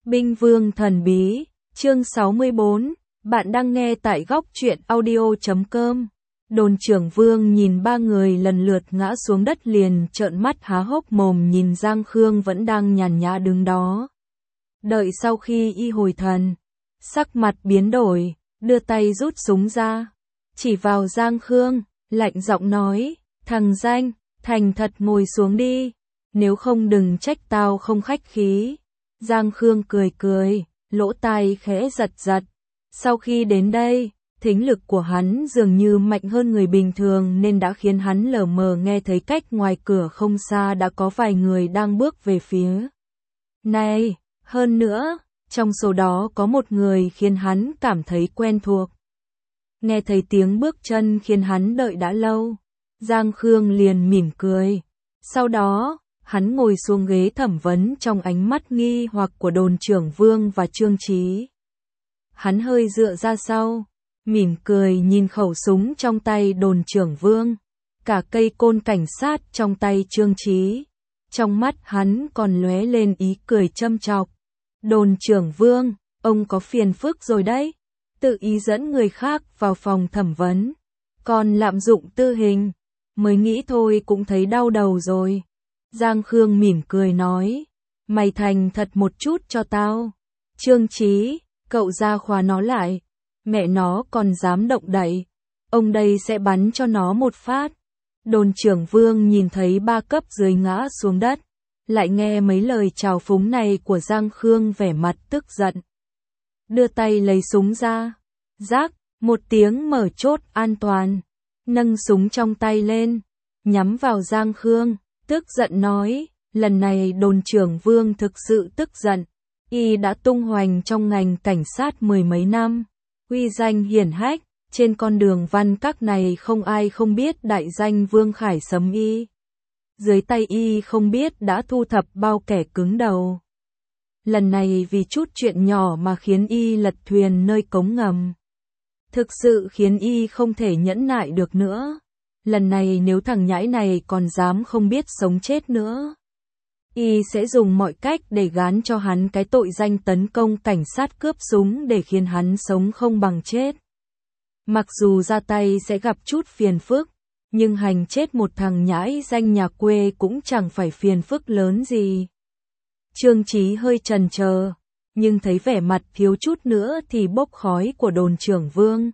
Binh Vương Thần Bí, chương 64, bạn đang nghe tại góc truyện audio.com. Đồn trưởng Vương nhìn ba người lần lượt ngã xuống đất liền trợn mắt há hốc mồm nhìn Giang Khương vẫn đang nhàn nhã đứng đó. Đợi sau khi y hồi thần, sắc mặt biến đổi, đưa tay rút súng ra, chỉ vào Giang Khương, lạnh giọng nói, thằng danh, thành thật ngồi xuống đi, nếu không đừng trách tao không khách khí. Giang Khương cười cười, lỗ tai khẽ giật giật. Sau khi đến đây, thính lực của hắn dường như mạnh hơn người bình thường nên đã khiến hắn lờ mờ nghe thấy cách ngoài cửa không xa đã có vài người đang bước về phía này. Hơn nữa, trong số đó có một người khiến hắn cảm thấy quen thuộc. Nghe thấy tiếng bước chân khiến hắn đợi đã lâu. Giang Khương liền mỉm cười. Sau đó, hắn ngồi xuống ghế thẩm vấn trong ánh mắt nghi hoặc của đồn trưởng Vương và Trương Chí. Hắn hơi dựa ra sau, mỉm cười nhìn khẩu súng trong tay đồn trưởng Vương, cả cây côn cảnh sát trong tay Trương Chí. Trong mắt hắn còn lóe lên ý cười châm chọc. Đồn trưởng Vương, ông có phiền phức rồi đấy. Tự ý dẫn người khác vào phòng thẩm vấn, còn lạm dụng tư hình, mới nghĩ thôi cũng thấy đau đầu rồi. Giang Khương mỉm cười nói, mày thành thật một chút cho tao. Trương Chí, cậu ra khóa nó lại, mẹ nó còn dám động đậy, ông đây sẽ bắn cho nó một phát. Đồn trưởng Vương nhìn thấy ba cấp dưới ngã xuống đất, lại nghe mấy lời chào phúng này của Giang Khương vẻ mặt tức giận. Đưa tay lấy súng ra, rác, một tiếng mở chốt an toàn, nâng súng trong tay lên, nhắm vào Giang Khương, tức giận nói, lần này đồn trưởng Vương thực sự tức giận, y đã tung hoành trong ngành cảnh sát mười mấy năm, uy danh hiển hách, trên con đường văn các này không ai không biết đại danh Vương Khải Sấm y. Dưới tay y không biết đã thu thập bao kẻ cứng đầu. Lần này vì chút chuyện nhỏ mà khiến y lật thuyền nơi cống ngầm. Thực sự khiến y không thể nhẫn nại được nữa. Lần này nếu thằng nhãi này còn dám không biết sống chết nữa, y sẽ dùng mọi cách để gán cho hắn cái tội danh tấn công cảnh sát cướp súng để khiến hắn sống không bằng chết. Mặc dù ra tay sẽ gặp chút phiền phức, nhưng hành chết một thằng nhãi danh nhà quê cũng chẳng phải phiền phức lớn gì. Trương Chí hơi chần chờ, nhưng thấy vẻ mặt thiếu chút nữa thì bốc khói của đồn trưởng Vương.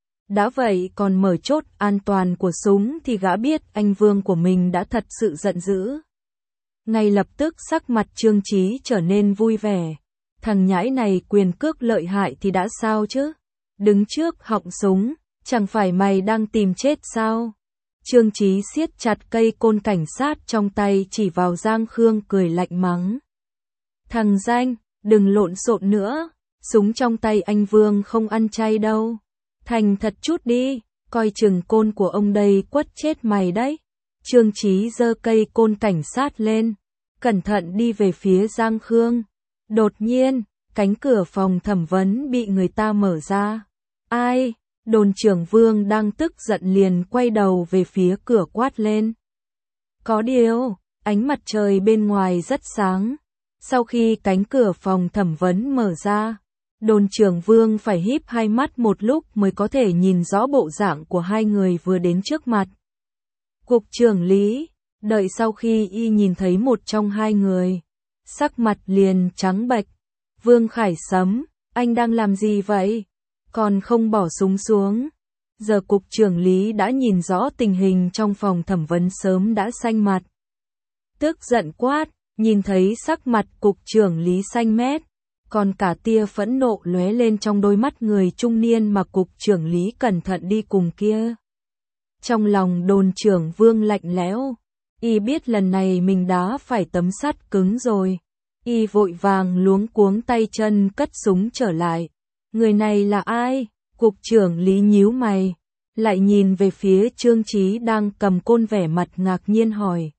Đã vậy còn mở chốt an toàn của súng thì gã biết anh Vương của mình đã thật sự giận dữ. Ngay lập tức sắc mặt Trương Chí trở nên vui vẻ. Thằng nhãi này quyền cước lợi hại thì đã sao chứ? Đứng trước họng súng, chẳng phải mày đang tìm chết sao? Trương Chí siết chặt cây côn cảnh sát trong tay chỉ vào Giang Khương cười lạnh mắng. Thằng danh, đừng lộn xộn nữa, súng trong tay anh Vương không ăn chay đâu. Thành thật chút đi, coi chừng côn của ông đây quất chết mày đấy. Trương Chí giơ cây côn cảnh sát lên, cẩn thận đi về phía Giang Khương. Đột nhiên, cánh cửa phòng thẩm vấn bị người ta mở ra. Ai? Đồn trưởng Vương đang tức giận liền quay đầu về phía cửa quát lên. Có điều, ánh mặt trời bên ngoài rất sáng. Sau khi cánh cửa phòng thẩm vấn mở ra, đồn trưởng Vương phải híp hai mắt một lúc mới có thể nhìn rõ bộ dạng của hai người vừa đến trước mặt. Cục trưởng Lý, đợi sau khi y nhìn thấy một trong hai người, sắc mặt liền trắng bệch. Vương Khải Sấm, anh đang làm gì vậy? Còn không bỏ súng xuống. Giờ cục trưởng Lý đã nhìn rõ tình hình trong phòng thẩm vấn sớm đã xanh mặt. Tức giận quát, nhìn thấy sắc mặt cục trưởng Lý xanh mét, còn cả tia phẫn nộ lóe lên trong đôi mắt người trung niên mà cục trưởng Lý cẩn thận đi cùng kia. Trong lòng đồn trưởng Vương lạnh lẽo, y biết lần này mình đã phải tấm sắt cứng rồi. Y vội vàng luống cuống tay chân cất súng trở lại. Người này là ai? Cục trưởng Lý nhíu mày, lại nhìn về phía Trương Chí đang cầm côn vẻ mặt ngạc nhiên hỏi.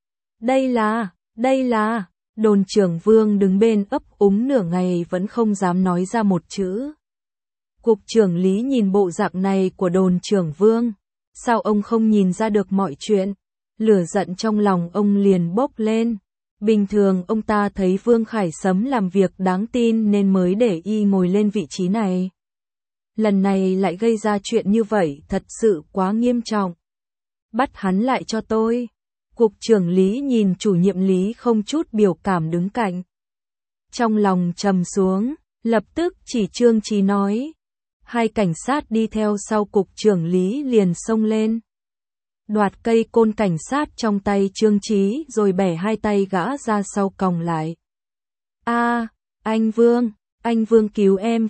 Đây là, đồn trưởng Vương đứng bên ấp úng nửa ngày vẫn không dám nói ra một chữ. Cục trưởng Lý nhìn bộ dạng này của đồn trưởng Vương, sao ông không nhìn ra được mọi chuyện? Lửa giận trong lòng ông liền bốc lên, Bình thường ông ta thấy Vương Khải Sấm làm việc đáng tin nên mới để y ngồi lên vị trí này. Lần này lại gây ra chuyện như vậy thật sự quá nghiêm trọng. Bắt hắn lại cho tôi. Cục trưởng Lý nhìn chủ nhiệm Lý không chút biểu cảm đứng cạnh. Trong lòng trầm xuống, lập tức chỉ Trương Chí nói. Hai cảnh sát đi theo sau cục trưởng Lý liền xông lên. Đoạt cây côn cảnh sát trong tay Trương Chí rồi bẻ hai tay gã ra sau còng lại. Anh Vương cứu em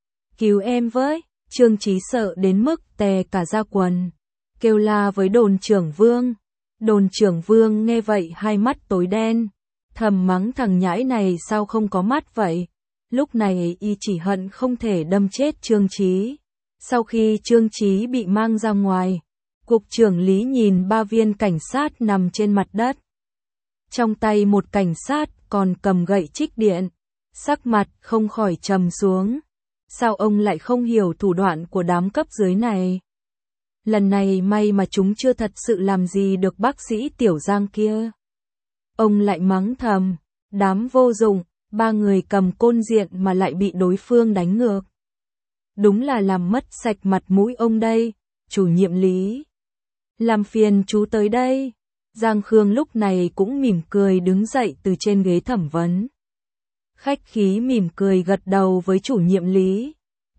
với. Trương Chí sợ đến mức tè cả da quần. Kêu la với đồn trưởng Vương. Đồn trưởng Vương nghe vậy hai mắt tối đen. Thầm mắng thằng nhãi này sao không có mắt vậy. Lúc này y chỉ hận không thể đâm chết Trương Chí. Sau khi Trương Chí bị mang ra ngoài, cục trưởng Lý nhìn 3 viên cảnh sát nằm trên mặt đất. Trong tay một cảnh sát còn cầm gậy trích điện. Sắc mặt không khỏi trầm xuống. Sao ông lại không hiểu thủ đoạn của đám cấp dưới này? Lần này may mà chúng chưa thật sự làm gì được bác sĩ Tiểu Giang kia. Ông lại mắng thầm, đám vô dụng, 3 người cầm côn diện mà lại bị đối phương đánh ngược. Đúng là làm mất sạch mặt mũi ông đây, chủ nhiệm Lý. Làm phiền chú tới đây. Giang Khương lúc này cũng mỉm cười đứng dậy từ trên ghế thẩm vấn. Khách khí mỉm cười gật đầu với chủ nhiệm Lý.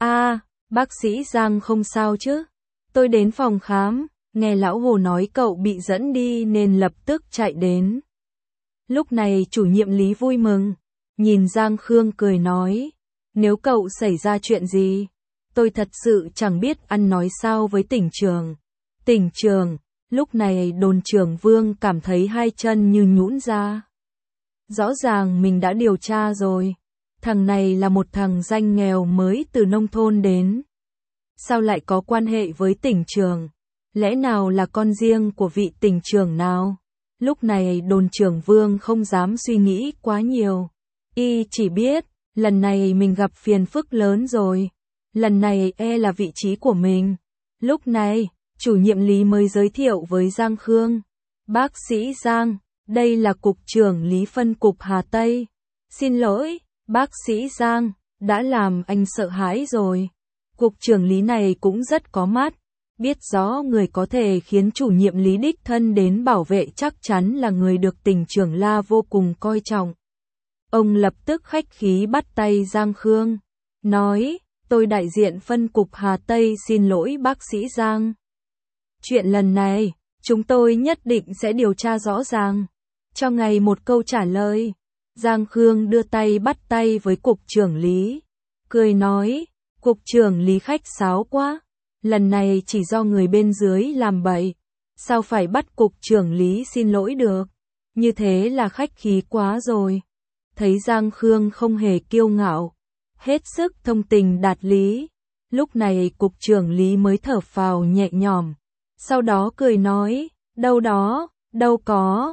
Bác sĩ Giang không sao chứ? Tôi đến phòng khám, nghe lão Hồ nói cậu bị dẫn đi nên lập tức chạy đến. Lúc này chủ nhiệm Lý vui mừng, nhìn Giang Khương cười nói, nếu cậu xảy ra chuyện gì, tôi thật sự chẳng biết ăn nói sao với tỉnh trường. Tỉnh trường, lúc này đồn trưởng Vương cảm thấy hai chân như nhũn ra. Rõ ràng mình đã điều tra rồi, thằng này là một thằng danh nghèo mới từ nông thôn đến. Sao lại có quan hệ với tỉnh trường? Lẽ nào là con riêng của vị tỉnh trưởng nào? Lúc này đồn trưởng Vương không dám suy nghĩ quá nhiều. Y chỉ biết, lần này mình gặp phiền phức lớn rồi. Lần này là vị trí của mình. Lúc này, chủ nhiệm Lý mới giới thiệu với Giang Khương. Bác sĩ Giang, đây là cục trưởng Lý phân cục Hà Tây. Xin lỗi, bác sĩ Giang, đã làm anh sợ hãi rồi. Cục trưởng Lý này cũng rất có mắt, biết rõ người có thể khiến chủ nhiệm Lý đích thân đến bảo vệ chắc chắn là người được tỉnh trưởng La vô cùng coi trọng. Ông lập tức khách khí bắt tay Giang Khương, nói, tôi đại diện phân cục Hà Tây xin lỗi bác sĩ Giang. Chuyện lần này, chúng tôi nhất định sẽ điều tra rõ ràng. Cho ngày một câu trả lời, Giang Khương đưa tay bắt tay với cục trưởng Lý, cười nói, cục trưởng Lý khách sáo quá, lần này chỉ do người bên dưới làm bậy, sao phải bắt cục trưởng Lý xin lỗi được, như thế là khách khí quá rồi. Thấy Giang Khương không hề kiêu ngạo, hết sức thông tình đạt lý, lúc này cục trưởng Lý mới thở phào nhẹ nhõm, sau đó cười nói, đâu có,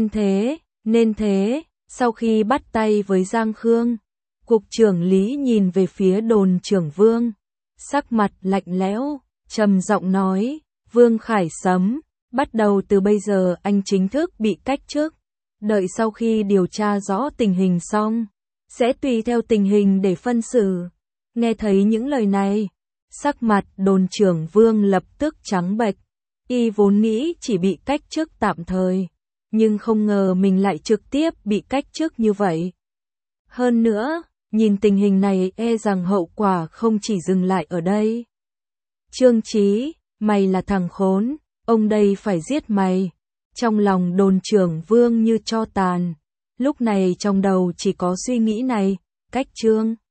nên thế, sau khi bắt tay với Giang Khương. Cục trưởng Lý nhìn về phía đồn trưởng Vương, sắc mặt lạnh lẽo, trầm giọng nói, Vương Khải Sấm, bắt đầu từ bây giờ anh chính thức bị cách chức, đợi sau khi điều tra rõ tình hình xong, sẽ tùy theo tình hình để phân xử. Nghe thấy những lời này, sắc mặt đồn trưởng Vương lập tức trắng bệch, y vốn nghĩ chỉ bị cách chức tạm thời, nhưng không ngờ mình lại trực tiếp bị cách chức như vậy. Hơn nữa, nhìn tình hình này rằng hậu quả không chỉ dừng lại ở đây. Trương Chí, mày là thằng khốn, ông đây phải giết mày. Trong lòng đồn trưởng Vương như tro tàn, lúc này trong đầu chỉ có suy nghĩ này, cách Trương